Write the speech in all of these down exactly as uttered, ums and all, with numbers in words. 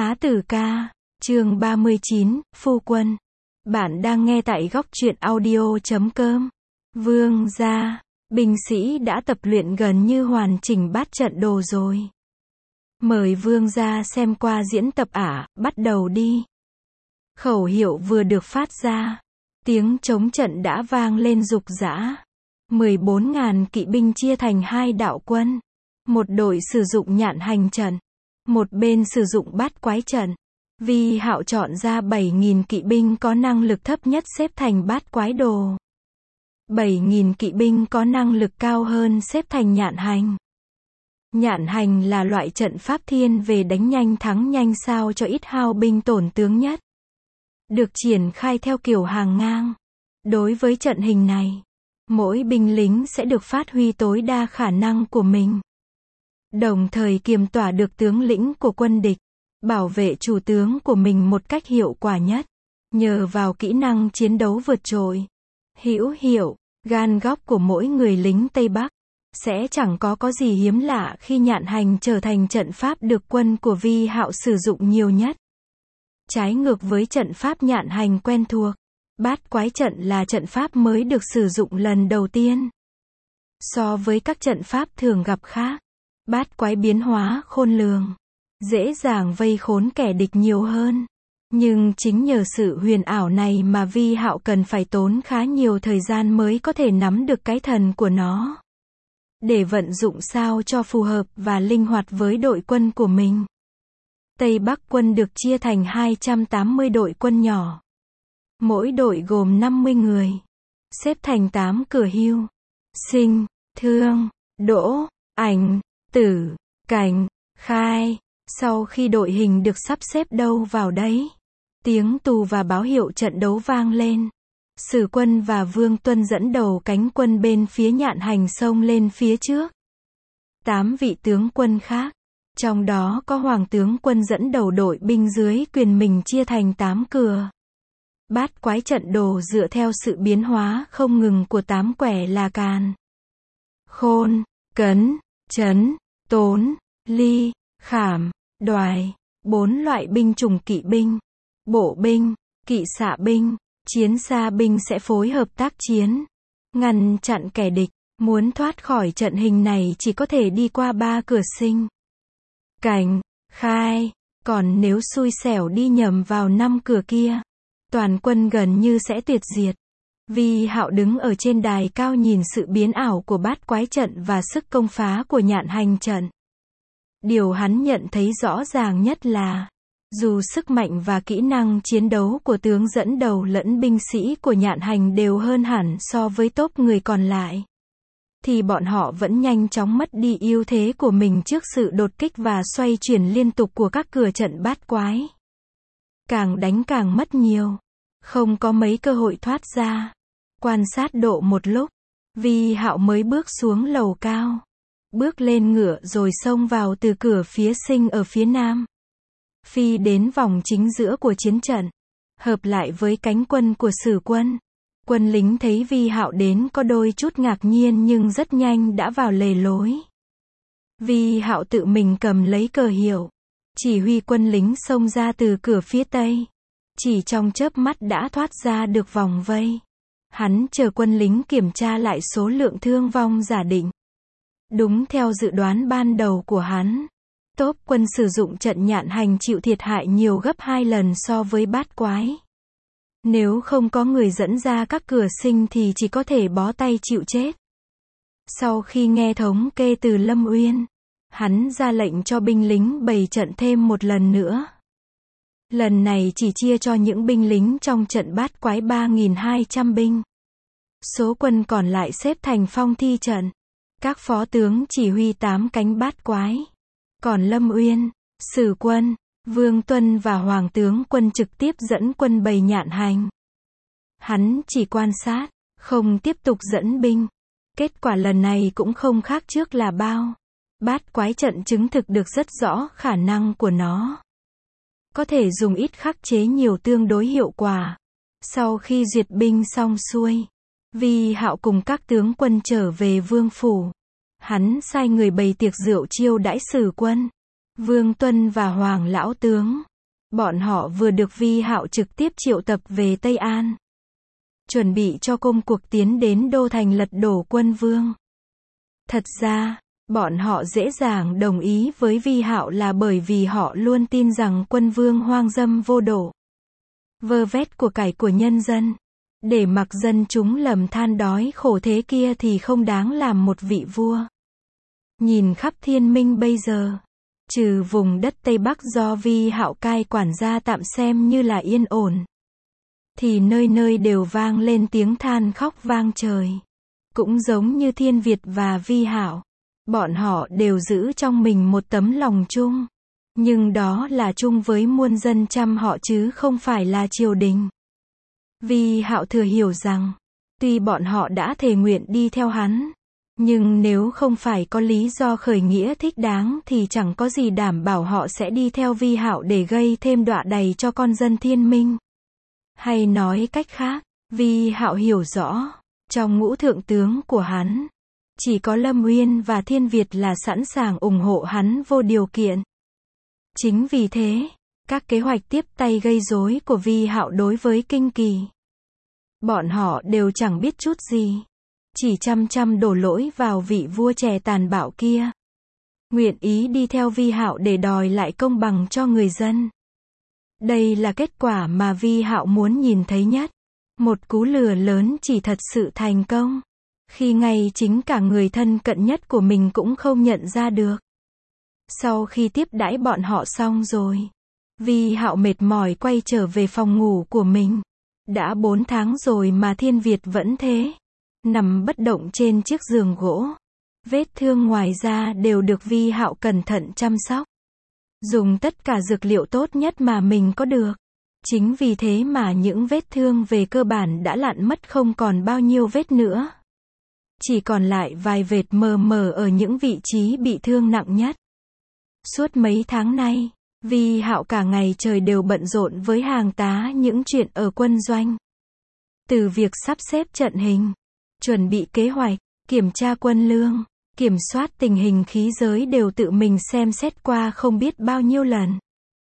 Bá Tử Ca, chương ba mươi chín, Phu Quân. Bạn đang nghe tại góc truyện audio chấm com. Vương gia, binh sĩ đã tập luyện gần như hoàn chỉnh bát trận đồ rồi. Mời vương gia xem qua diễn tập ạ, bắt đầu đi. Khẩu hiệu vừa được phát ra, tiếng trống trận đã vang lên rục rã. mười bốn nghìn kỵ binh chia thành hai đạo quân. Một đội sử dụng nhạn hành trận, một bên sử dụng bát quái trận. Vi Hạo chọn ra bảy nghìn kỵ binh có năng lực thấp nhất xếp thành bát quái đồ. bảy nghìn kỵ binh có năng lực cao hơn xếp thành nhạn hành. Nhạn hành là loại trận pháp thiên về đánh nhanh thắng nhanh sao cho ít hao binh tổn tướng nhất. Được triển khai theo kiểu hàng ngang. Đối với trận hình này, mỗi binh lính sẽ được phát huy tối đa khả năng của mình. Đồng thời kiềm tỏa được tướng lĩnh của quân địch, bảo vệ chủ tướng của mình một cách hiệu quả nhất. Nhờ vào kỹ năng chiến đấu vượt trội, hữu hiệu, gan góc của mỗi người lính Tây Bắc, sẽ chẳng có có gì hiếm lạ khi nhạn hành trở thành trận pháp được quân của Vi Hạo sử dụng nhiều nhất. Trái ngược với trận pháp nhạn hành quen thuộc, bát quái trận là trận pháp mới được sử dụng lần đầu tiên. So với các trận pháp thường gặp khác, bát quái biến hóa khôn lường, dễ dàng vây khốn kẻ địch nhiều hơn. Nhưng chính nhờ sự huyền ảo này mà Vi Hạo cần phải tốn khá nhiều thời gian mới có thể nắm được cái thần của nó, để vận dụng sao cho phù hợp và linh hoạt với đội quân của mình. Tây Bắc quân được chia thành hai trăm tám mươi đội quân nhỏ. Mỗi đội gồm năm mươi người, xếp thành tám cửa hưu: Sinh, Thương, Đỗ, Ảnh, Tử, Cảnh, Khai. Sau khi đội hình được sắp xếp đâu vào đấy, tiếng tù và báo hiệu trận đấu vang lên. Sử Quân và Vương Tuân dẫn đầu cánh quân bên phía nhạn hành xông lên phía trước. Tám vị tướng quân khác, trong đó có Hoàng tướng quân dẫn đầu đội binh dưới quyền mình chia thành tám cửa. Bát quái trận đồ dựa theo sự biến hóa không ngừng của tám quẻ là Càn, Khôn, Cấn, Trấn, Tốn, Ly, Khảm, Đoài. Bốn loại binh chủng kỵ binh, bộ binh, kỵ xạ binh, chiến xa binh sẽ phối hợp tác chiến, ngăn chặn kẻ địch. Muốn thoát khỏi trận hình này chỉ có thể đi qua ba cửa Sinh, Cảnh, Khai. Còn nếu xui xẻo đi nhầm vào năm cửa kia, toàn quân gần như sẽ tuyệt diệt. Vi Hạo đứng ở trên đài cao nhìn sự biến ảo của bát quái trận và sức công phá của nhạn hành trận. Điều hắn nhận thấy rõ ràng nhất là, dù sức mạnh và kỹ năng chiến đấu của tướng dẫn đầu lẫn binh sĩ của nhạn hành đều hơn hẳn so với tốp người còn lại, thì bọn họ vẫn nhanh chóng mất đi ưu thế của mình trước sự đột kích và xoay chuyển liên tục của các cửa trận bát quái. Càng đánh càng mất nhiều, không có mấy cơ hội thoát ra. Quan sát độ một lúc, Vi Hạo mới bước xuống lầu cao, bước lên ngựa rồi xông vào từ cửa phía Sinh ở phía nam, phi đến vòng chính giữa của chiến trận, hợp lại với cánh quân của Sử Quân. Quân lính thấy Vi Hạo đến có đôi chút ngạc nhiên nhưng rất nhanh đã vào lề lối. Vi Hạo tự mình cầm lấy cờ hiệu, chỉ huy quân lính xông ra từ cửa phía tây. Chỉ trong chớp mắt đã thoát ra được vòng vây. Hắn chờ quân lính kiểm tra lại số lượng thương vong giả định. Đúng theo dự đoán ban đầu của hắn, tốp quân sử dụng trận nhạn hành chịu thiệt hại nhiều gấp hai lần so với bát quái. Nếu không có người dẫn ra các cửa Sinh thì chỉ có thể bó tay chịu chết. Sau khi nghe thống kê từ Lâm Uyên, hắn ra lệnh cho binh lính bày trận thêm một lần nữa. Lần này chỉ chia cho những binh lính trong trận bát quái ba nghìn hai trăm binh. Số quân còn lại xếp thành phong thi trận. Các phó tướng chỉ huy tám cánh bát quái. Còn Lâm Uyên, Sử Quân, Vương Tuân và Hoàng tướng quân trực tiếp dẫn quân bày nhạn hành. Hắn chỉ quan sát, không tiếp tục dẫn binh. Kết quả lần này cũng không khác trước là bao. Bát quái trận chứng thực được rất rõ khả năng của nó. Có thể dùng ít khắc chế nhiều tương đối hiệu quả. Sau khi duyệt binh xong xuôi, Vi Hạo cùng các tướng quân trở về vương phủ. Hắn sai người bày tiệc rượu chiêu đãi Sử Quân, Vương Tuân và Hoàng lão tướng. Bọn họ vừa được Vi Hạo trực tiếp triệu tập về Tây An, chuẩn bị cho công cuộc tiến đến đô thành lật đổ quân Vương. Thật ra, bọn họ dễ dàng đồng ý với Vi Hạo là bởi vì họ luôn tin rằng quân Vương hoang dâm vô độ, vơ vét của cải của nhân dân, để mặc dân chúng lầm than đói khổ thế kia thì không đáng làm một vị vua. Nhìn khắp thiên minh bây giờ, trừ vùng đất Tây Bắc do Vi Hạo cai quản ra tạm xem như là yên ổn, thì nơi nơi đều vang lên tiếng than khóc vang trời. Cũng giống như Thiên Việt và Vi Hạo, bọn họ đều giữ trong mình một tấm lòng chung, nhưng đó là chung với muôn dân trăm họ chứ không phải là triều đình. Vi Hạo thừa hiểu rằng, tuy bọn họ đã thề nguyện đi theo hắn, nhưng nếu không phải có lý do khởi nghĩa thích đáng thì chẳng có gì đảm bảo họ sẽ đi theo Vi Hạo để gây thêm đọa đầy cho con dân thiên minh. Hay nói cách khác, Vi Hạo hiểu rõ, trong ngũ thượng tướng của hắn, chỉ có Lâm Uyên và Thiên Việt là sẵn sàng ủng hộ hắn vô điều kiện. Chính vì thế, các kế hoạch tiếp tay gây rối của Vi Hạo đối với Kinh Kỳ, bọn họ đều chẳng biết chút gì, chỉ chăm chăm đổ lỗi vào vị vua trẻ tàn bạo kia, nguyện ý đi theo Vi Hạo để đòi lại công bằng cho người dân. Đây là kết quả mà Vi Hạo muốn nhìn thấy nhất. Một cú lừa lớn chỉ thật sự thành công, khi ngay chính cả người thân cận nhất của mình cũng không nhận ra được. Sau khi tiếp đãi bọn họ xong rồi, Vi Hạo mệt mỏi quay trở về phòng ngủ của mình. Đã bốn tháng rồi mà Thiên Việt vẫn thế, nằm bất động trên chiếc giường gỗ. Vết thương ngoài da đều được Vi Hạo cẩn thận chăm sóc, dùng tất cả dược liệu tốt nhất mà mình có được. Chính vì thế mà những vết thương về cơ bản đã lặn mất không còn bao nhiêu vết nữa. Chỉ còn lại vài vệt mờ mờ ở những vị trí bị thương nặng nhất. Suốt mấy tháng nay, Vi Hạo cả ngày trời đều bận rộn với hàng tá những chuyện ở quân doanh. Từ việc sắp xếp trận hình, chuẩn bị kế hoạch, kiểm tra quân lương, kiểm soát tình hình khí giới đều tự mình xem xét qua không biết bao nhiêu lần.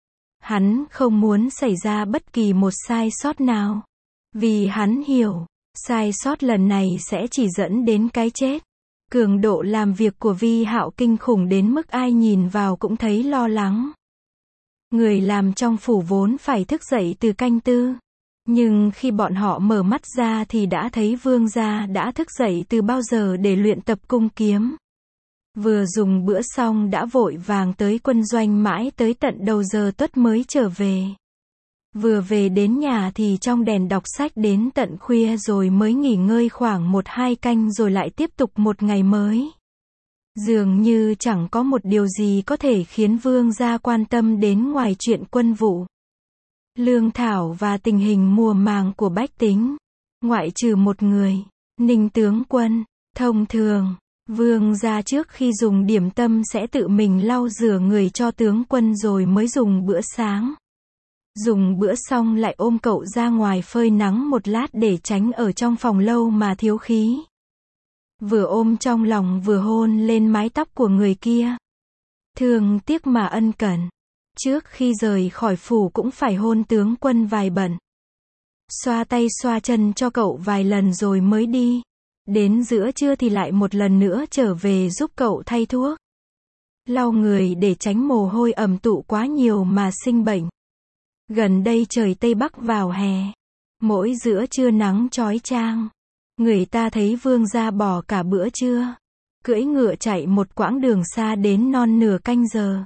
Hắn không muốn xảy ra bất kỳ một sai sót nào, vì hắn hiểu, sai sót lần này sẽ chỉ dẫn đến cái chết. Cường độ làm việc của Vi Hạo kinh khủng đến mức ai nhìn vào cũng thấy lo lắng. Người làm trong phủ vốn phải thức dậy từ canh tư, nhưng khi bọn họ mở mắt ra thì đã thấy vương gia đã thức dậy từ bao giờ để luyện tập cung kiếm. Vừa dùng bữa xong đã vội vàng tới quân doanh mãi tới tận đầu giờ tuất mới trở về. Vừa về đến nhà thì trong đèn đọc sách đến tận khuya rồi mới nghỉ ngơi khoảng một hai canh rồi lại tiếp tục một ngày mới. Dường như chẳng có một điều gì có thể khiến vương gia quan tâm đến ngoài chuyện quân vụ, lương thảo và tình hình mùa màng của bách tính. Ngoại trừ một người, Ninh tướng quân. Thông thường, vương gia trước khi dùng điểm tâm sẽ tự mình lau rửa người cho tướng quân rồi mới dùng bữa sáng. Dùng bữa xong lại ôm cậu ra ngoài phơi nắng một lát để tránh ở trong phòng lâu mà thiếu khí. Vừa ôm trong lòng vừa hôn lên mái tóc của người kia. Thương tiếc mà ân cần. Trước khi rời khỏi phủ cũng phải hôn tướng quân vài bận. Xoa tay xoa chân cho cậu vài lần rồi mới đi. Đến giữa trưa thì lại một lần nữa trở về giúp cậu thay thuốc, lau người để tránh mồ hôi ẩm tụ quá nhiều mà sinh bệnh. Gần đây trời Tây Bắc vào hè, mỗi giữa trưa nắng chói chang, người ta thấy vương gia bỏ cả bữa trưa, cưỡi ngựa chạy một quãng đường xa đến non nửa canh giờ.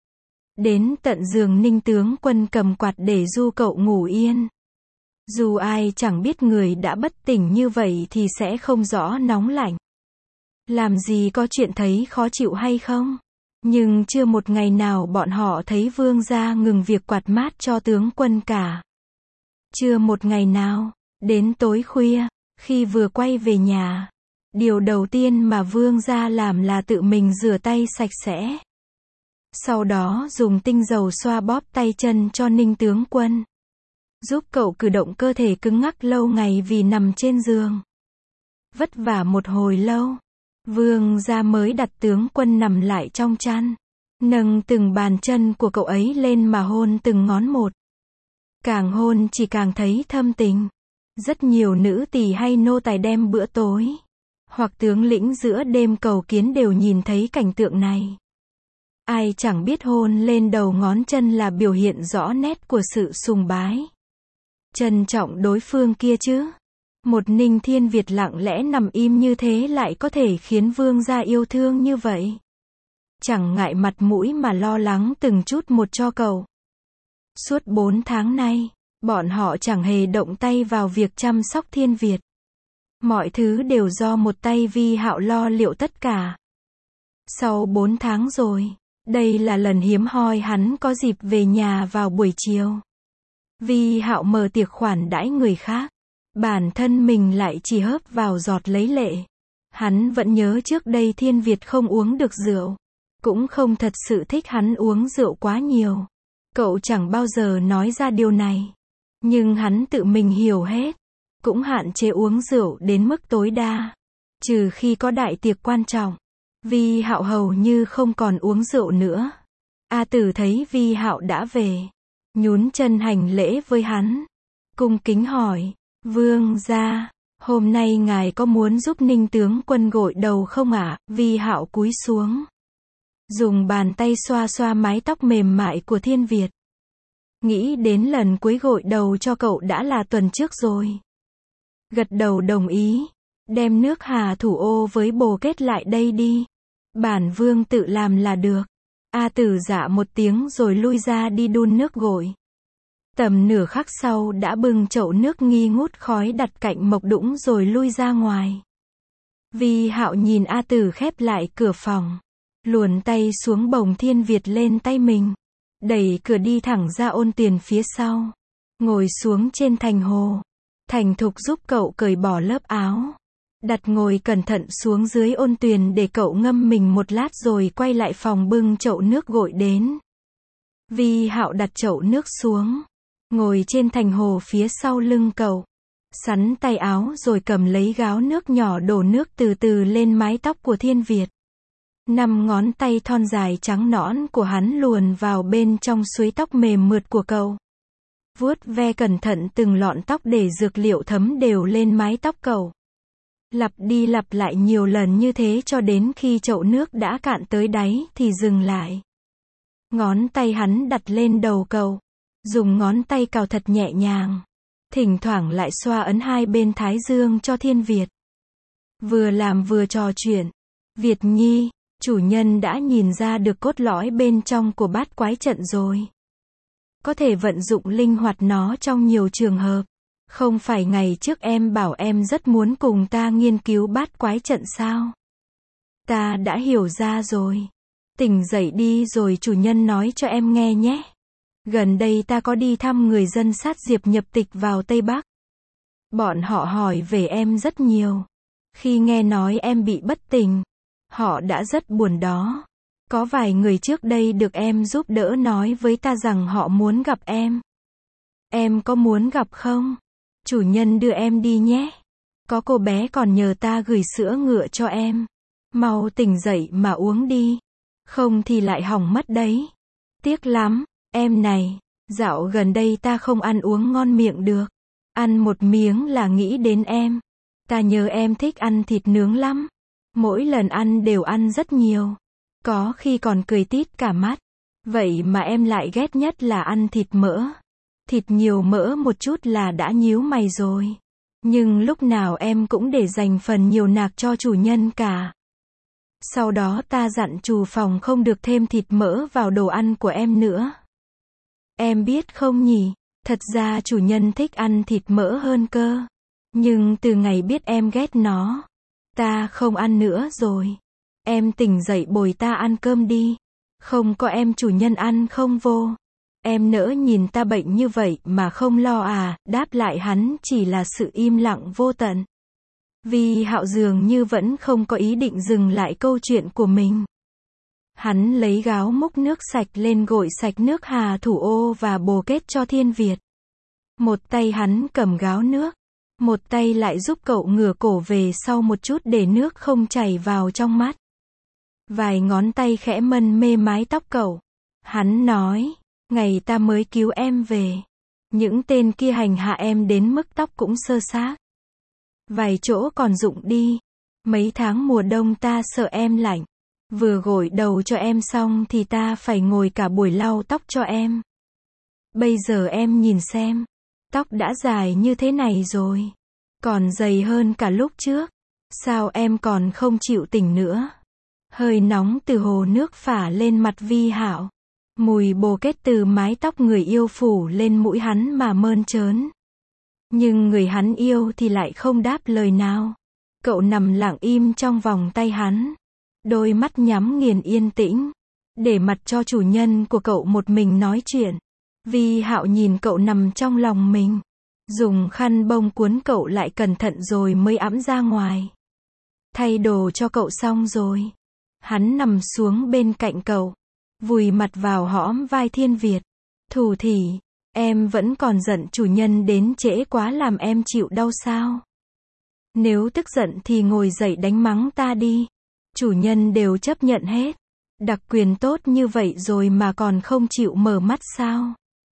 Đến tận giường Ninh tướng quân cầm quạt để du cậu ngủ yên. Dù ai chẳng biết người đã bất tỉnh như vậy thì sẽ không rõ nóng lạnh. Làm gì có chuyện thấy khó chịu hay không? Nhưng chưa một ngày nào bọn họ thấy vương gia ngừng việc quạt mát cho tướng quân cả. Chưa một ngày nào. Đến tối khuya, khi vừa quay về nhà, điều đầu tiên mà vương gia làm là tự mình rửa tay sạch sẽ. Sau đó dùng tinh dầu xoa bóp tay chân cho Ninh tướng quân, giúp cậu cử động cơ thể cứng ngắc lâu ngày vì nằm trên giường. Vất vả một hồi lâu, vương gia mới đặt tướng quân nằm lại trong chăn. Nâng từng bàn chân của cậu ấy lên mà hôn từng ngón một. Càng hôn chỉ càng thấy thâm tình. Rất nhiều nữ tỳ hay nô tài đem bữa tối, hoặc tướng lĩnh giữa đêm cầu kiến đều nhìn thấy cảnh tượng này. Ai chẳng biết hôn lên đầu ngón chân là biểu hiện rõ nét của sự sùng bái, trân trọng đối phương kia chứ. Một Ninh Thiên Việt lặng lẽ nằm im như thế lại có thể khiến vương gia yêu thương như vậy. Chẳng ngại mặt mũi mà lo lắng từng chút một cho cậu. Suốt bốn tháng nay, bọn họ chẳng hề động tay vào việc chăm sóc Thiên Việt. Mọi thứ đều do một tay Vi Hạo lo liệu tất cả. Sau bốn tháng rồi, đây là lần hiếm hoi hắn có dịp về nhà vào buổi chiều. Vi Hạo mở tiệc khoản đãi người khác, bản thân mình lại chỉ hớp vào giọt lấy lệ. Hắn vẫn nhớ trước đây Thiên Việt không uống được rượu, cũng không thật sự thích hắn uống rượu quá nhiều. Cậu chẳng bao giờ nói ra điều này, nhưng hắn tự mình hiểu hết, cũng hạn chế uống rượu đến mức tối đa. Trừ khi có đại tiệc quan trọng, Vi Hạo hầu như không còn uống rượu nữa. A Tử thấy Vi Hạo đã về, nhún chân hành lễ với hắn, cung kính hỏi, vương gia, hôm nay ngài có muốn giúp Ninh tướng quân gội đầu không ạ? À? Vi Hạo cúi xuống, dùng bàn tay xoa xoa mái tóc mềm mại của Thiên Việt. Nghĩ đến lần cuối gội đầu cho cậu đã là tuần trước rồi. Gật đầu đồng ý, đem nước Hà Thủ Ô với bồ kết lại đây đi. Bản vương tự làm là được. A Tử dạ một tiếng rồi lui ra đi đun nước gội. Tầm nửa khắc sau đã bưng chậu nước nghi ngút khói đặt cạnh mộc đũng rồi lui ra ngoài. Vi Hạo nhìn A Tử khép lại cửa phòng, luồn tay xuống bồng Thiên Việt lên tay mình, đẩy cửa đi thẳng ra ôn tuyền phía sau, ngồi xuống trên thành hồ, thành thục giúp cậu cởi bỏ lớp áo, đặt ngồi cẩn thận xuống dưới ôn tuyền để cậu ngâm mình một lát rồi quay lại phòng bưng chậu nước gội đến. Vi Hạo đặt chậu nước xuống, ngồi trên thành hồ phía sau lưng cậu, sắn tay áo rồi cầm lấy gáo nước nhỏ đổ nước từ từ lên mái tóc của Thiên Việt. Năm ngón tay thon dài trắng nõn của hắn luồn vào bên trong suối tóc mềm mượt của cậu, vuốt ve cẩn thận từng lọn tóc để dược liệu thấm đều lên mái tóc cậu. Lặp đi lặp lại nhiều lần như thế cho đến khi chậu nước đã cạn tới đáy thì dừng lại. Ngón tay hắn đặt lên đầu cậu, dùng ngón tay cào thật nhẹ nhàng, thỉnh thoảng lại xoa ấn hai bên thái dương cho Thiên Việt. Vừa làm vừa trò chuyện. Việt Nhi, chủ nhân đã nhìn ra được cốt lõi bên trong của bát quái trận rồi. Có thể vận dụng linh hoạt nó trong nhiều trường hợp. Không phải ngày trước em bảo em rất muốn cùng ta nghiên cứu bát quái trận sao? Ta đã hiểu ra rồi. Tỉnh dậy đi rồi chủ nhân nói cho em nghe nhé. Gần đây ta có đi thăm người dân sát diệp nhập tịch vào Tây Bắc. Bọn họ hỏi về em rất nhiều. Khi nghe nói em bị bất tỉnh, họ đã rất buồn đó. Có vài người trước đây được em giúp đỡ nói với ta rằng họ muốn gặp em. Em có muốn gặp không? Chủ nhân đưa em đi nhé. Có cô bé còn nhờ ta gửi sữa ngựa cho em. Mau tỉnh dậy mà uống đi. Không thì lại hỏng mất đấy. Tiếc lắm, em này. Dạo gần đây ta không ăn uống ngon miệng được. Ăn một miếng là nghĩ đến em. Ta nhớ em thích ăn thịt nướng lắm. Mỗi lần ăn đều ăn rất nhiều. Có khi còn cười tít cả mắt. Vậy mà em lại ghét nhất là ăn thịt mỡ. Thịt nhiều mỡ một chút là đã nhíu mày rồi. Nhưng lúc nào em cũng để dành phần nhiều nạc cho chủ nhân cả. Sau đó ta dặn chủ phòng không được thêm thịt mỡ vào đồ ăn của em nữa. Em biết không nhỉ, thật ra chủ nhân thích ăn thịt mỡ hơn cơ. Nhưng từ ngày biết em ghét nó, ta không ăn nữa rồi. Em tỉnh dậy bồi ta ăn cơm đi. Không có em chủ nhân ăn không vô. Em nỡ nhìn ta bệnh như vậy mà không lo à? Đáp lại hắn chỉ là sự im lặng vô tận. Vi Hạo dường như vẫn không có ý định dừng lại câu chuyện của mình. Hắn lấy gáo múc nước sạch lên gội sạch nước Hà Thủ Ô và bồ kết cho Thiên Việt. Một tay hắn cầm gáo nước, một tay lại giúp cậu ngửa cổ về sau một chút để nước không chảy vào trong mắt. Vài ngón tay khẽ mân mê mái tóc cậu. Hắn nói, ngày ta mới cứu em về, những tên kia hành hạ em đến mức tóc cũng sơ xác. Vài chỗ còn rụng đi. Mấy tháng mùa đông ta sợ em lạnh. Vừa gội đầu cho em xong thì ta phải ngồi cả buổi lau tóc cho em. Bây giờ em nhìn xem, tóc đã dài như thế này rồi, còn dày hơn cả lúc trước. Sao em còn không chịu tỉnh nữa? Hơi nóng từ hồ nước phả lên mặt Vi Hạo. Mùi bồ kết từ mái tóc người yêu phủ lên mũi hắn mà mơn trớn. Nhưng người hắn yêu thì lại không đáp lời nào. Cậu nằm lặng im trong vòng tay hắn. Đôi mắt nhắm nghiền yên tĩnh. Để mặc cho chủ nhân của cậu một mình nói chuyện. Vi Hạo nhìn cậu nằm trong lòng mình. Dùng khăn bông cuốn cậu lại cẩn thận rồi mới ẵm ra ngoài. Thay đồ cho cậu xong rồi. Hắn nằm xuống bên cạnh cậu. Vùi mặt vào hõm vai Thiên Việt. Thủ thỉ, em vẫn còn giận chủ nhân đến trễ quá làm em chịu đau sao? Nếu tức giận thì ngồi dậy đánh mắng ta đi. Chủ nhân đều chấp nhận hết. Đặc quyền tốt như vậy rồi mà còn không chịu mở mắt sao?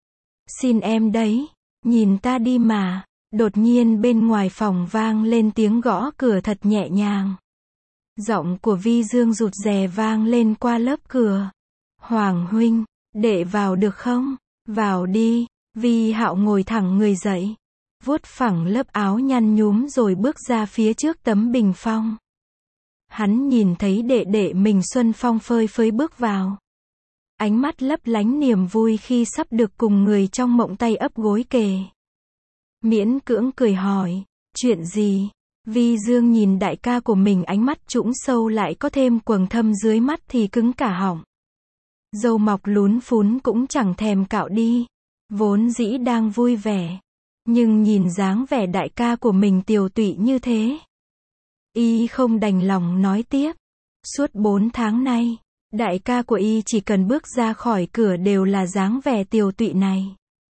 Xin em đấy, nhìn ta đi mà. Đột nhiên bên ngoài phòng vang lên tiếng gõ cửa thật nhẹ nhàng. Giọng của Vi Dương rụt rè vang lên qua lớp cửa. Hoàng huynh, đệ vào được không? Vào đi. Vi Hạo ngồi thẳng người dậy, vuốt phẳng lớp áo nhăn nhúm rồi bước ra phía trước tấm bình phong. Hắn nhìn thấy đệ đệ mình xuân phong phơi phới bước vào. Ánh mắt lấp lánh niềm vui khi sắp được cùng người trong mộng tay ấp gối kề. Miễn cưỡng cười hỏi, chuyện gì? Vi Dương nhìn đại ca của mình, ánh mắt trũng sâu lại có thêm quầng thâm dưới mắt thì cứng cả họng. Râu mọc lún phún cũng chẳng thèm cạo đi. Vốn dĩ đang vui vẻ. Nhưng nhìn dáng vẻ đại ca của mình tiều tụy như thế. Y không đành lòng nói tiếp. Suốt bốn tháng nay, đại ca của Y chỉ cần bước ra khỏi cửa đều là dáng vẻ tiều tụy này.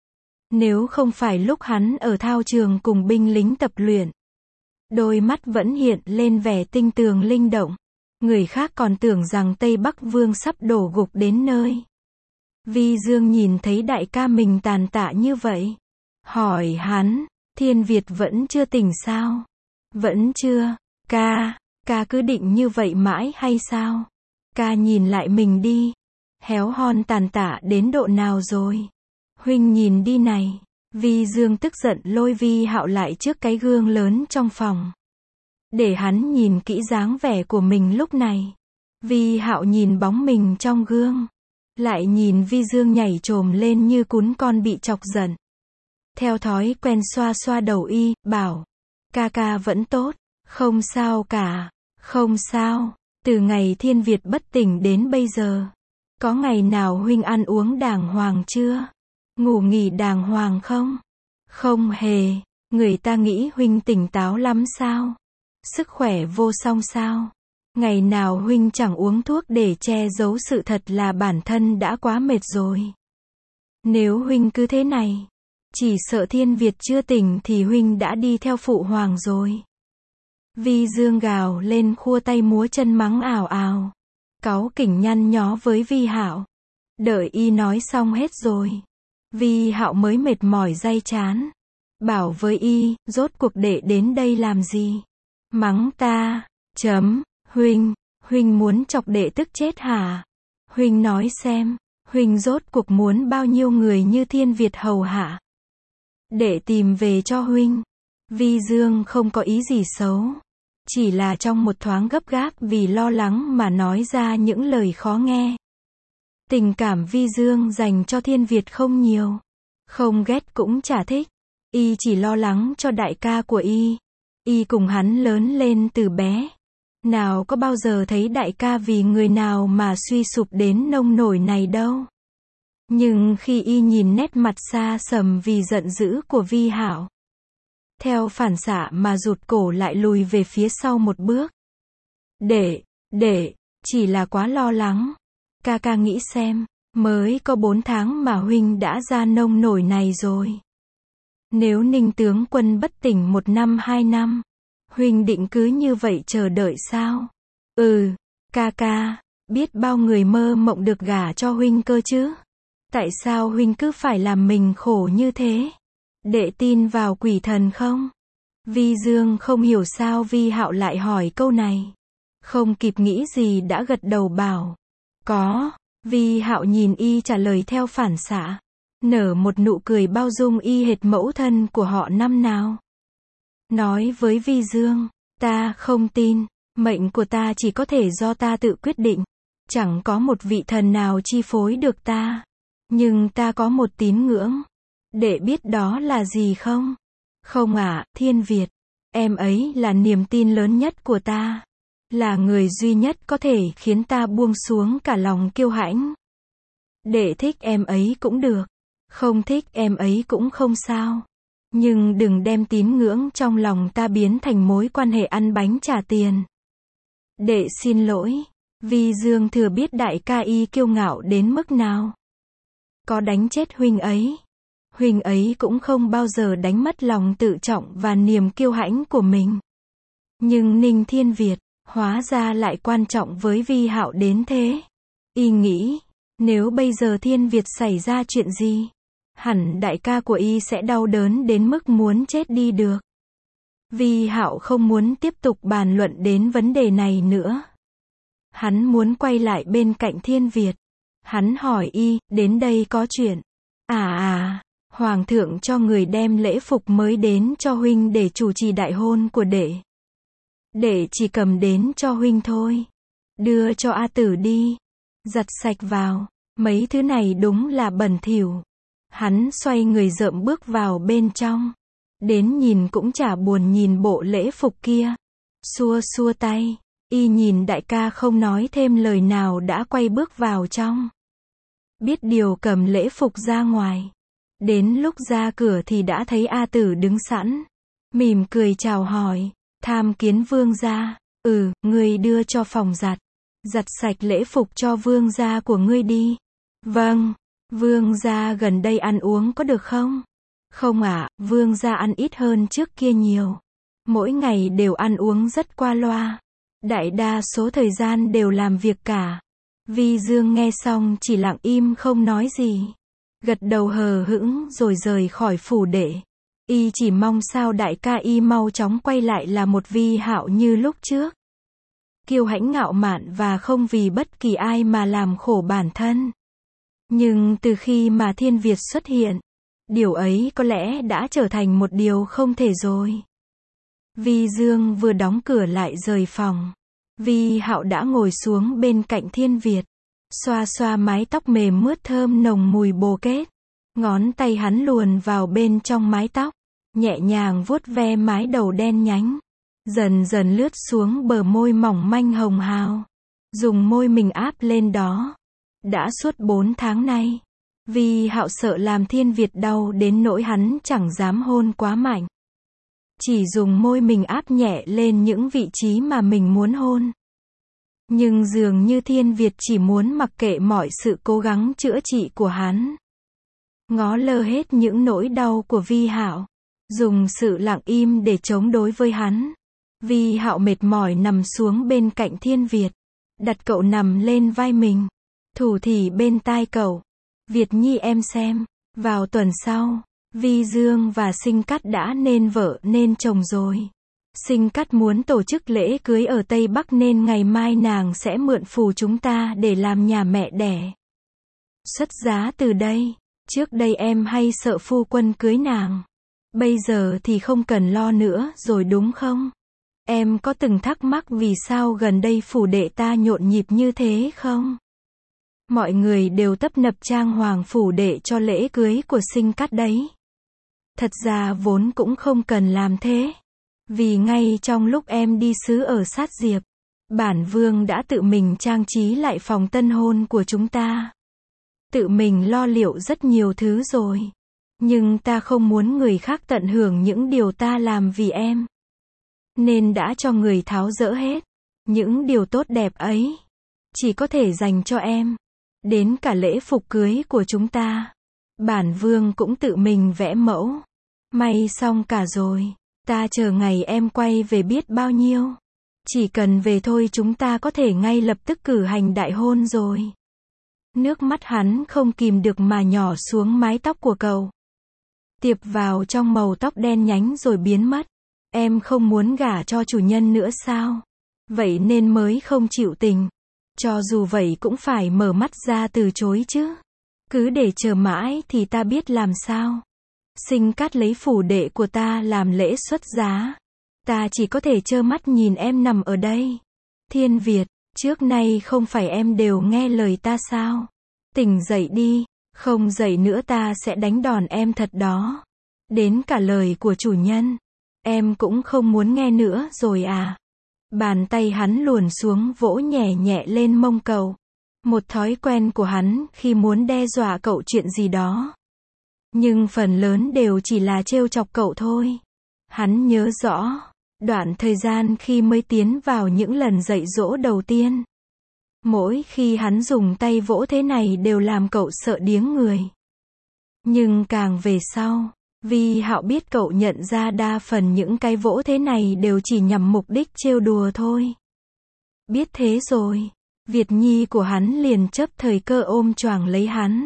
Nếu không phải lúc hắn ở thao trường cùng binh lính tập luyện, đôi mắt vẫn hiện lên vẻ tinh tường linh động. Người khác còn tưởng rằng Tây Bắc Vương sắp đổ gục đến nơi. Vi Dương nhìn thấy đại ca mình tàn tạ như vậy. Hỏi hắn, Thiên Việt vẫn chưa tỉnh sao? Vẫn chưa, ca, ca cứ định như vậy mãi hay sao? Ca nhìn lại mình đi. Héo hon tàn tạ đến độ nào rồi? Huynh nhìn đi này. Vi Dương tức giận lôi Vi Hạo lại trước cái gương lớn trong phòng. Để hắn nhìn kỹ dáng vẻ của mình lúc này. Vi Hạo nhìn bóng mình trong gương. Lại nhìn Vi Dương nhảy trồm lên như cún con bị chọc giận. Theo thói quen xoa xoa đầu Y, bảo. Ca ca vẫn tốt, không sao cả, không sao. Từ ngày Thiên Việt bất tỉnh đến bây giờ. Có ngày nào huynh ăn uống đàng hoàng chưa? Ngủ nghỉ đàng hoàng không? Không hề, người ta nghĩ huynh tỉnh táo lắm sao? Sức khỏe vô song sao? Ngày nào huynh chẳng uống thuốc để che giấu sự thật là bản thân đã quá mệt rồi. Nếu huynh cứ thế này, chỉ sợ Thiên Việt chưa tỉnh thì huynh đã đi theo phụ hoàng rồi. Vi Dương gào lên khua tay múa chân mắng ào ào. Cáu kỉnh nhăn nhó với Vi Hạo. Đợi Y nói xong hết rồi. Vi Hạo mới mệt mỏi day chán. Bảo với Y, rốt cuộc đệ đến đây làm gì? Mắng ta, chấm, huynh, huynh muốn chọc đệ tức chết hả? Huynh nói xem, huynh rốt cuộc muốn bao nhiêu người như Thiên Việt hầu hạ? Đệ tìm về cho huynh. Vi Dương không có ý gì xấu. Chỉ là trong một thoáng gấp gáp vì lo lắng mà nói ra những lời khó nghe. Tình cảm Vi Dương dành cho Thiên Việt không nhiều. Không ghét cũng chả thích. Y chỉ lo lắng cho đại ca của Y. Y cùng hắn lớn lên từ bé. Nào có bao giờ thấy đại ca vì người nào mà suy sụp đến nông nổi này đâu. Nhưng khi Y nhìn nét mặt xa sầm vì giận dữ của Vi Hạo, theo phản xạ mà rụt cổ lại lùi về phía sau một bước. Để, để, chỉ là quá lo lắng. Ca ca nghĩ xem, mới có bốn tháng mà huynh đã ra nông nổi này rồi. Nếu Ninh tướng quân bất tỉnh một năm hai năm, huynh định cứ như vậy chờ đợi sao? Ừ, Ca ca, biết bao người mơ mộng được gả cho huynh cơ chứ. Tại sao huynh cứ phải làm mình khổ như thế? Đệ tin vào quỷ thần không? Vi Dương không hiểu sao Vi Hạo lại hỏi câu này. Không kịp nghĩ gì đã gật đầu bảo. Có. Vi Hạo nhìn y trả lời theo phản xạ. Nở một nụ cười bao dung y hệt mẫu thân của họ năm nào. Nói với Vi Dương, ta không tin, mệnh của ta chỉ có thể do ta tự quyết định. Chẳng có một vị thần nào chi phối được ta. Nhưng ta có một tín ngưỡng. Đệ biết đó là gì không? Không ạ, Thiên Việt. Em ấy là niềm tin lớn nhất của ta. Là người duy nhất có thể khiến ta buông xuống cả lòng kiêu hãnh. Đệ thích em ấy cũng được. Không thích em ấy cũng không sao. Nhưng đừng đem tín ngưỡng trong lòng ta biến thành mối quan hệ ăn bánh trả tiền. Đệ xin lỗi. Vi Dương thừa biết đại ca y kiêu ngạo đến mức nào. Có đánh chết huynh ấy. Huynh ấy cũng không bao giờ đánh mất lòng tự trọng và niềm kiêu hãnh của mình. Nhưng Ninh Thiên Việt, hóa ra lại quan trọng với Vi Hạo đến thế. Y nghĩ, nếu bây giờ Thiên Việt xảy ra chuyện gì, hẳn đại ca của y sẽ đau đớn đến mức muốn chết đi được. Vi Hạo không muốn tiếp tục bàn luận đến vấn đề này nữa. Hắn muốn quay lại bên cạnh Thiên Việt. Hắn hỏi y, đến đây có chuyện. À à, Hoàng thượng cho người đem lễ phục mới đến cho huynh để chủ trì đại hôn của đệ. Đệ chỉ cầm đến cho huynh thôi. Đưa cho A Tử đi. Giặt sạch vào. Mấy thứ này đúng là bẩn thỉu. Hắn xoay người rợm bước vào bên trong. Đến nhìn cũng chả buồn nhìn bộ lễ phục kia. Xua xua tay. Y nhìn đại ca không nói thêm lời nào đã quay bước vào trong. Biết điều cầm lễ phục ra ngoài. Đến lúc ra cửa thì đã thấy A Tử đứng sẵn. Mỉm cười chào hỏi. Tham kiến vương gia. Ừ, ngươi đưa cho phòng giặt. Giặt sạch lễ phục cho vương gia của ngươi đi. Vâng. Vương gia gần đây ăn uống có được không? Không ạ, à, vương gia ăn ít hơn trước kia nhiều. Mỗi ngày đều ăn uống rất qua loa. Đại đa số thời gian đều làm việc cả. Vi Dương nghe xong chỉ lặng im không nói gì. Gật đầu hờ hững rồi rời khỏi phủ đệ. Y chỉ mong sao đại ca y mau chóng quay lại là một Vi Hạo như lúc trước. Kiêu hãnh ngạo mạn và không vì bất kỳ ai mà làm khổ bản thân. Nhưng từ khi mà Thiên Việt xuất hiện, điều ấy có lẽ đã trở thành một điều không thể rồi. Vi Dương vừa đóng cửa lại rời phòng. Vi Hạo đã ngồi xuống bên cạnh Thiên Việt. Xoa xoa mái tóc mềm mướt thơm nồng mùi bồ kết. Ngón tay hắn luồn vào bên trong mái tóc. Nhẹ nhàng vuốt ve mái đầu đen nhánh. Dần dần lướt xuống bờ môi mỏng manh hồng hào. Dùng môi mình áp lên đó. Đã suốt bốn tháng nay. Vi Hạo sợ làm Thiên Việt đau đến nỗi hắn chẳng dám hôn quá mạnh. Chỉ dùng môi mình áp nhẹ lên những vị trí mà mình muốn hôn. Nhưng dường như Thiên Việt chỉ muốn mặc kệ mọi sự cố gắng chữa trị của hắn. Ngó lơ hết những nỗi đau của Vi Hạo. Dùng sự lặng im để chống đối với hắn. Vi Hạo mệt mỏi nằm xuống bên cạnh Thiên Việt. Đặt cậu nằm lên vai mình. Thủ thỉ bên tai cậu. Việt Nhi em xem. Vào tuần sau, Vi Dương và Sinh Cát đã nên vợ nên chồng rồi. Sinh Cát muốn tổ chức lễ cưới ở Tây Bắc nên ngày mai nàng sẽ mượn phủ chúng ta để làm nhà mẹ đẻ. Xuất giá từ đây. Trước đây em hay sợ phu quân cưới nàng. Bây giờ thì không cần lo nữa rồi đúng không? Em có từng thắc mắc vì sao gần đây phủ đệ ta nhộn nhịp như thế không? Mọi người đều tấp nập trang hoàng phủ đệ cho lễ cưới của Sinh Cát đấy. Thật ra vốn cũng không cần làm thế. Vì ngay trong lúc em đi sứ ở Sát Diệp, bản vương đã tự mình trang trí lại phòng tân hôn của chúng ta. Tự mình lo liệu rất nhiều thứ rồi. Nhưng ta không muốn người khác tận hưởng những điều ta làm vì em. Nên đã cho người tháo dỡ hết. Những điều tốt đẹp ấy. Chỉ có thể dành cho em. Đến cả lễ phục cưới của chúng ta. Bản vương cũng tự mình vẽ mẫu. May xong cả rồi. Ta chờ ngày em quay về biết bao nhiêu. Chỉ cần về thôi chúng ta có thể ngay lập tức cử hành đại hôn rồi. Nước mắt hắn không kìm được mà nhỏ xuống mái tóc của cậu. Tiệp vào trong màu tóc đen nhánh rồi biến mất. Em không muốn gả cho chủ nhân nữa sao? Vậy nên mới không chịu tình. Cho dù vậy cũng phải mở mắt ra từ chối chứ. Cứ để chờ mãi thì ta biết làm sao. Sinh Cát lấy phủ đệ của ta làm lễ xuất giá. Ta chỉ có thể trơ mắt nhìn em nằm ở đây. Thiên Việt, trước nay không phải em đều nghe lời ta sao? Tỉnh dậy đi, không dậy nữa ta sẽ đánh đòn em thật đó. Đến cả lời của chủ nhân, em cũng không muốn nghe nữa rồi à? Bàn tay hắn luồn xuống vỗ nhẹ nhẹ lên mông cậu. Một thói quen của hắn khi muốn đe dọa cậu chuyện gì đó. Nhưng phần lớn đều chỉ là trêu chọc cậu thôi. Hắn nhớ rõ, đoạn thời gian khi mới tiến vào những lần dạy dỗ đầu tiên. Mỗi khi hắn dùng tay vỗ thế này đều làm cậu sợ điếng người. Nhưng càng về sau, Vi Hạo biết cậu nhận ra đa phần những cái vỗ thế này đều chỉ nhằm mục đích trêu đùa thôi. Biết thế rồi, Việt Nhi của hắn liền chấp thời cơ ôm choàng lấy hắn.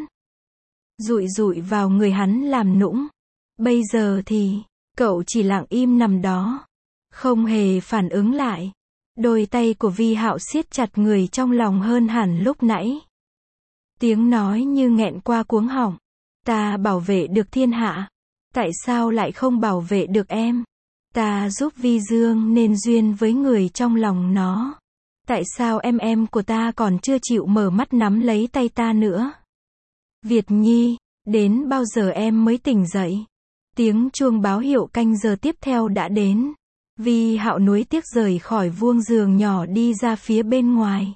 Dụi dụi vào người hắn làm nũng. Bây giờ thì, cậu chỉ lặng im nằm đó. Không hề phản ứng lại. Đôi tay của Vi Hạo siết chặt người trong lòng hơn hẳn lúc nãy. Tiếng nói như nghẹn qua cuống họng. Ta bảo vệ được thiên hạ. Tại sao lại không bảo vệ được em? Ta giúp Vi Dương nên duyên với người trong lòng nó. Tại sao em em của ta còn chưa chịu mở mắt nắm lấy tay ta nữa? Việt Nhi, đến bao giờ em mới tỉnh dậy? Tiếng chuông báo hiệu canh giờ tiếp theo đã đến. Vi Hạo nuối tiếc rời khỏi vuông giường nhỏ đi ra phía bên ngoài.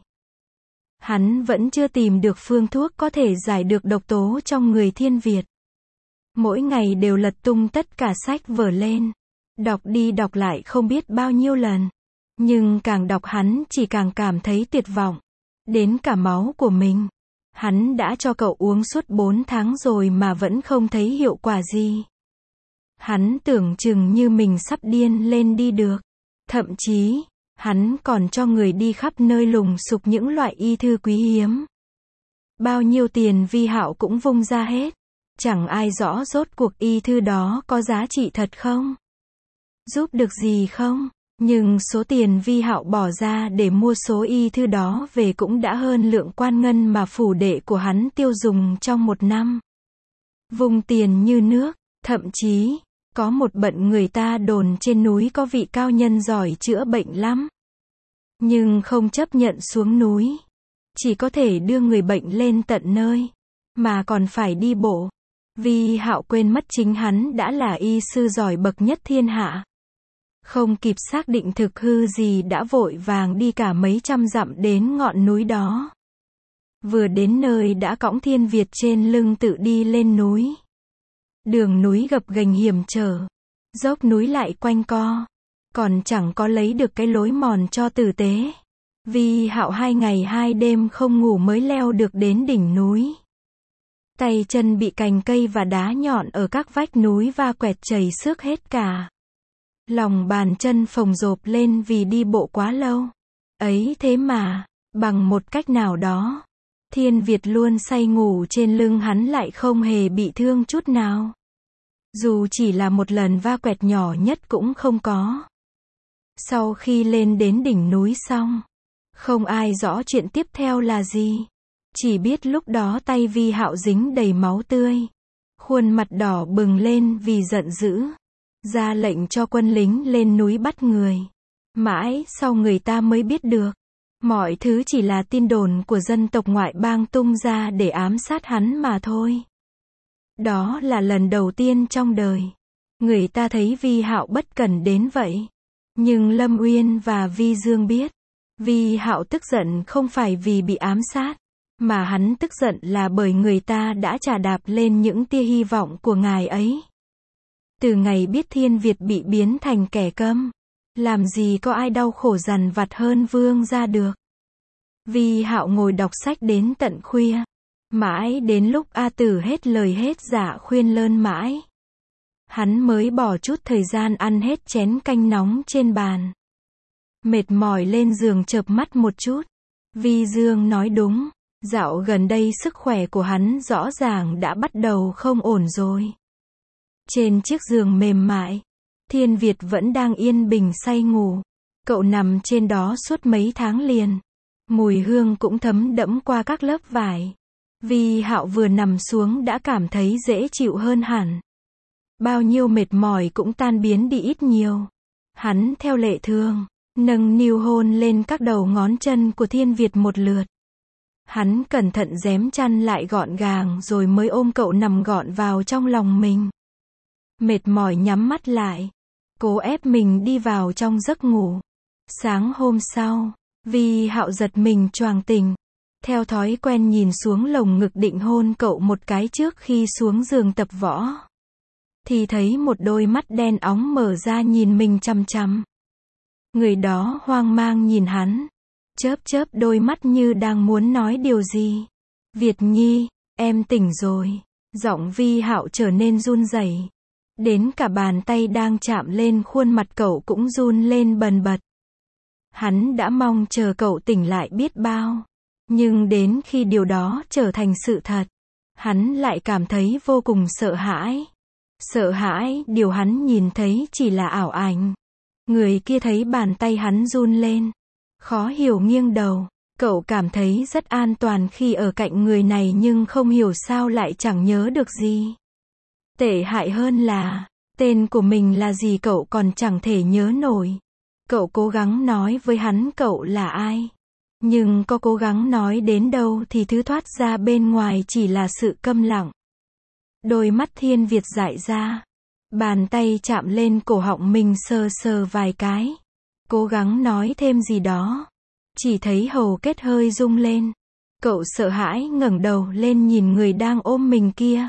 Hắn vẫn chưa tìm được phương thuốc có thể giải được độc tố trong người Thiên Việt. Mỗi ngày đều lật tung tất cả sách vở lên. Đọc đi đọc lại không biết bao nhiêu lần. Nhưng càng đọc hắn chỉ càng cảm thấy tuyệt vọng. Đến cả máu của mình. Hắn đã cho cậu uống suốt bốn tháng rồi mà vẫn không thấy hiệu quả gì. Hắn tưởng chừng như mình sắp điên lên đi được. Thậm chí, hắn còn cho người đi khắp nơi lùng sục những loại y thư quý hiếm. Bao nhiêu tiền Vi Hạo cũng vung ra hết. Chẳng ai rõ rốt cuộc y thư đó có giá trị thật không? Giúp được gì không? Nhưng số tiền Vi Hạo bỏ ra để mua số y thư đó về cũng đã hơn lượng quan ngân mà phủ đệ của hắn tiêu dùng trong một năm. Vung tiền như nước, thậm chí, có một bận người ta đồn trên núi có vị cao nhân giỏi chữa bệnh lắm. Nhưng không chấp nhận xuống núi. Chỉ có thể đưa người bệnh lên tận nơi. Mà còn phải đi bộ. Vi Hạo quên mất chính hắn đã là y sư giỏi bậc nhất thiên hạ. Không kịp xác định thực hư gì đã vội vàng đi cả mấy trăm dặm đến ngọn núi đó. Vừa đến nơi đã cõng Thiên Việt trên lưng tự đi lên núi. Đường núi gập ghềnh hiểm trở. Dốc núi lại quanh co. Còn chẳng có lấy được cái lối mòn cho tử tế. Vi Hạo hai ngày hai đêm không ngủ mới leo được đến đỉnh núi. Tay chân bị cành cây và đá nhọn ở các vách núi va quẹt chảy xước hết cả. Lòng bàn chân phồng rộp lên vì đi bộ quá lâu. Ấy thế mà, bằng một cách nào đó, Thiên Việt luôn say ngủ trên lưng hắn lại không hề bị thương chút nào. Dù chỉ là một lần va quẹt nhỏ nhất cũng không có. Sau khi lên đến đỉnh núi xong, không ai rõ chuyện tiếp theo là gì. Chỉ biết lúc đó tay Vi Hạo dính đầy máu tươi. Khuôn mặt đỏ bừng lên vì giận dữ. Ra lệnh cho quân lính lên núi bắt người. Mãi sau người ta mới biết được. Mọi thứ chỉ là tin đồn của dân tộc ngoại bang tung ra để ám sát hắn mà thôi. Đó là lần đầu tiên trong đời. Người ta thấy Vi Hạo bất cẩn đến vậy. Nhưng Lâm Uyên và Vi Dương biết. Vi Hạo tức giận không phải vì bị ám sát. Mà hắn tức giận là bởi người ta đã chà đạp lên những tia hy vọng của ngài ấy. Từ ngày biết Thiên Việt bị biến thành kẻ câm. Làm gì có ai đau khổ dằn vặt hơn Vương gia được. Vi Hạo ngồi đọc sách đến tận khuya. Mãi đến lúc A Tử hết lời hết dạ khuyên lơn mãi. Hắn mới bỏ chút thời gian ăn hết chén canh nóng trên bàn. Mệt mỏi lên giường chợp mắt một chút. Vi Dương nói đúng, dạo gần đây sức khỏe của hắn rõ ràng đã bắt đầu không ổn rồi. Trên chiếc giường mềm mại, Thiên Việt vẫn đang yên bình say ngủ. Cậu nằm trên đó suốt mấy tháng liền. Mùi hương cũng thấm đẫm qua các lớp vải. Vi Hạo vừa nằm xuống đã cảm thấy dễ chịu hơn hẳn. Bao nhiêu mệt mỏi cũng tan biến đi ít nhiều. Hắn theo lệ thường, nâng niu hôn lên các đầu ngón chân của Thiên Việt một lượt. Hắn cẩn thận rém chăn lại gọn gàng rồi mới ôm cậu nằm gọn vào trong lòng mình. Mệt mỏi nhắm mắt lại, cố ép mình đi vào trong giấc ngủ. Sáng hôm sau, Vi Hạo giật mình choàng tỉnh. Theo thói quen nhìn xuống lồng ngực định hôn cậu một cái trước khi xuống giường tập võ. Thì thấy một đôi mắt đen óng mở ra nhìn mình chằm chằm. Người đó hoang mang nhìn hắn, chớp chớp đôi mắt như đang muốn nói điều gì. Việt Nhi, em tỉnh rồi. Giọng Vi Hạo trở nên run rẩy. Đến cả bàn tay đang chạm lên khuôn mặt cậu cũng run lên bần bật. Hắn đã mong chờ cậu tỉnh lại biết bao. Nhưng đến khi điều đó trở thành sự thật, hắn lại cảm thấy vô cùng sợ hãi. Sợ hãi điều hắn nhìn thấy chỉ là ảo ảnh. Người kia thấy bàn tay hắn run lên. Khó hiểu nghiêng đầu. Cậu cảm thấy rất an toàn khi ở cạnh người này nhưng không hiểu sao lại chẳng nhớ được gì. Tệ hại hơn là, tên của mình là gì cậu còn chẳng thể nhớ nổi. Cậu cố gắng nói với hắn cậu là ai. Nhưng có cố gắng nói đến đâu thì thứ thoát ra bên ngoài chỉ là sự câm lặng. Đôi mắt Thiên Việt dại ra. Bàn tay chạm lên cổ họng mình sờ sờ vài cái. Cố gắng nói thêm gì đó. Chỉ thấy hầu kết hơi rung lên. Cậu sợ hãi ngẩng đầu lên nhìn người đang ôm mình kia.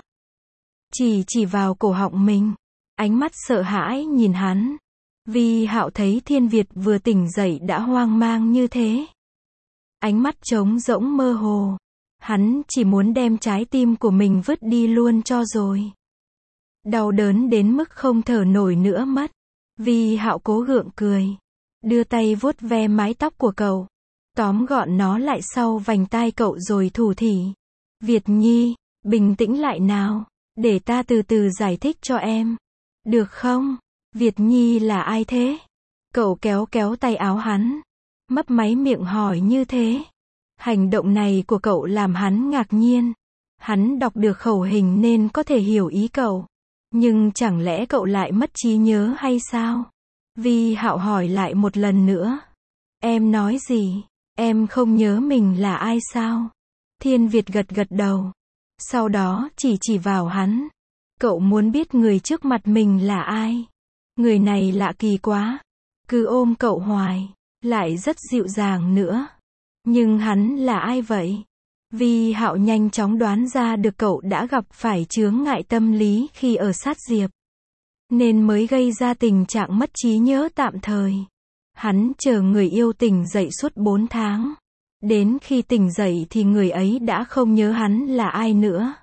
Chỉ chỉ vào cổ họng mình. Ánh mắt sợ hãi nhìn hắn. Vi Hạo thấy Thiên Việt vừa tỉnh dậy đã hoang mang như thế. Ánh mắt trống rỗng mơ hồ. Hắn chỉ muốn đem trái tim của mình vứt đi luôn cho rồi. Đau đớn đến mức không thở nổi nữa mất. Vi Hạo cố gượng cười. Đưa tay vuốt ve mái tóc của cậu. Tóm gọn nó lại sau vành tai cậu rồi thủ thỉ. Việt Nhi, bình tĩnh lại nào. Để ta từ từ giải thích cho em. Được không? Việt Nhi là ai thế? Cậu kéo kéo tay áo hắn. Mấp máy miệng hỏi như thế. Hành động này của cậu làm hắn ngạc nhiên. Hắn đọc được khẩu hình nên có thể hiểu ý cậu. Nhưng chẳng lẽ cậu lại mất trí nhớ hay sao? Vi Hạo hỏi lại một lần nữa. Em nói gì? Em không nhớ mình là ai sao? Thiên Việt gật gật đầu. Sau đó chỉ chỉ vào hắn. Cậu muốn biết người trước mặt mình là ai? Người này lạ kỳ quá. Cứ ôm cậu hoài. Lại rất dịu dàng nữa. Nhưng hắn là ai vậy? Vi Hạo nhanh chóng đoán ra được cậu đã gặp phải chướng ngại tâm lý khi ở sát Diệp. Nên mới gây ra tình trạng mất trí nhớ tạm thời. Hắn chờ người yêu tỉnh dậy suốt bốn tháng. Đến khi tỉnh dậy thì người ấy đã không nhớ hắn là ai nữa.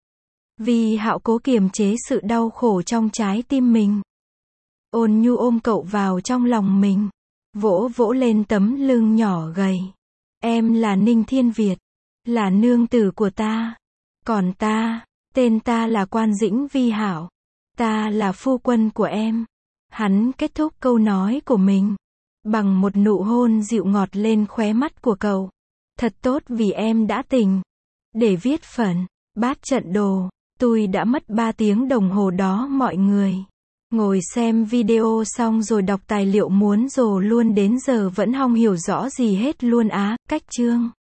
Vi Hạo cố kiềm chế sự đau khổ trong trái tim mình. Ôn nhu ôm cậu vào trong lòng mình. Vỗ vỗ lên tấm lưng nhỏ gầy. Em là Ninh Thiên Việt. Là nương tử của ta. Còn ta, tên ta là Quan Dĩnh Vi Hạo. Ta là phu quân của em. Hắn kết thúc câu nói của mình bằng một nụ hôn dịu ngọt lên khóe mắt của cậu. Thật tốt vì em đã tỉnh. Để viết phần bát trận đồ, tôi đã mất ba tiếng đồng hồ đó mọi người. Ngồi xem video xong rồi đọc tài liệu muốn rồ luôn đến giờ vẫn không hiểu rõ gì hết luôn á. Cách chương